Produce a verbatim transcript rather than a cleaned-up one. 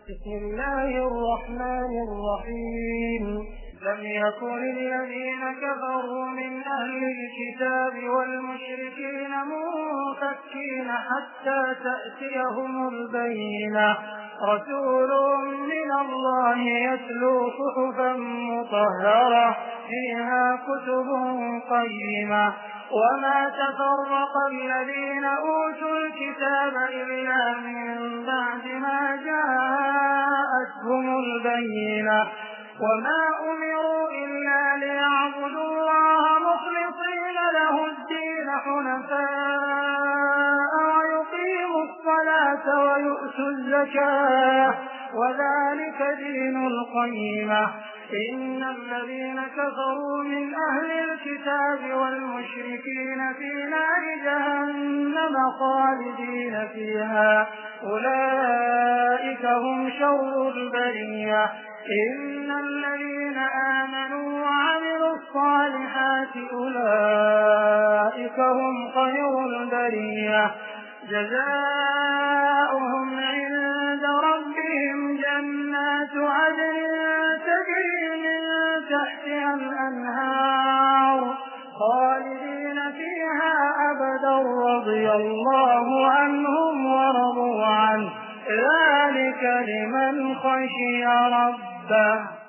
بسم الله الرحمن الرحيم. لم يكن الذين كفروا من أهل الكتاب والمشركين منفكين حتى تأتيهم البينة رسول من الله يتلو صحفا مطهرة فيها كتب قيمة وما تفرق الذين أوتوا الكتاب إلا من بعد ما جاءتهم البينة وما أمروا إلا ليعبدوا الله مخلصين له الدين حنفاء ويقيموا الصلاة ويؤتوا الزكاة وذلك دين القيمة. إن الذين كفروا من أهل الكتاب والمشركين في نار جهنم خالدين فيها أولئك هم شر البرية. إن الذين آمنوا وعملوا الصالحات أولئك هم خير البرية. جزاؤهم عند ربهم جنات عدن تجري من تحتها الأنهار خالدين فيها أبدا رضي الله عنهم ورضوا عنه ذلك لمن خشي ربه.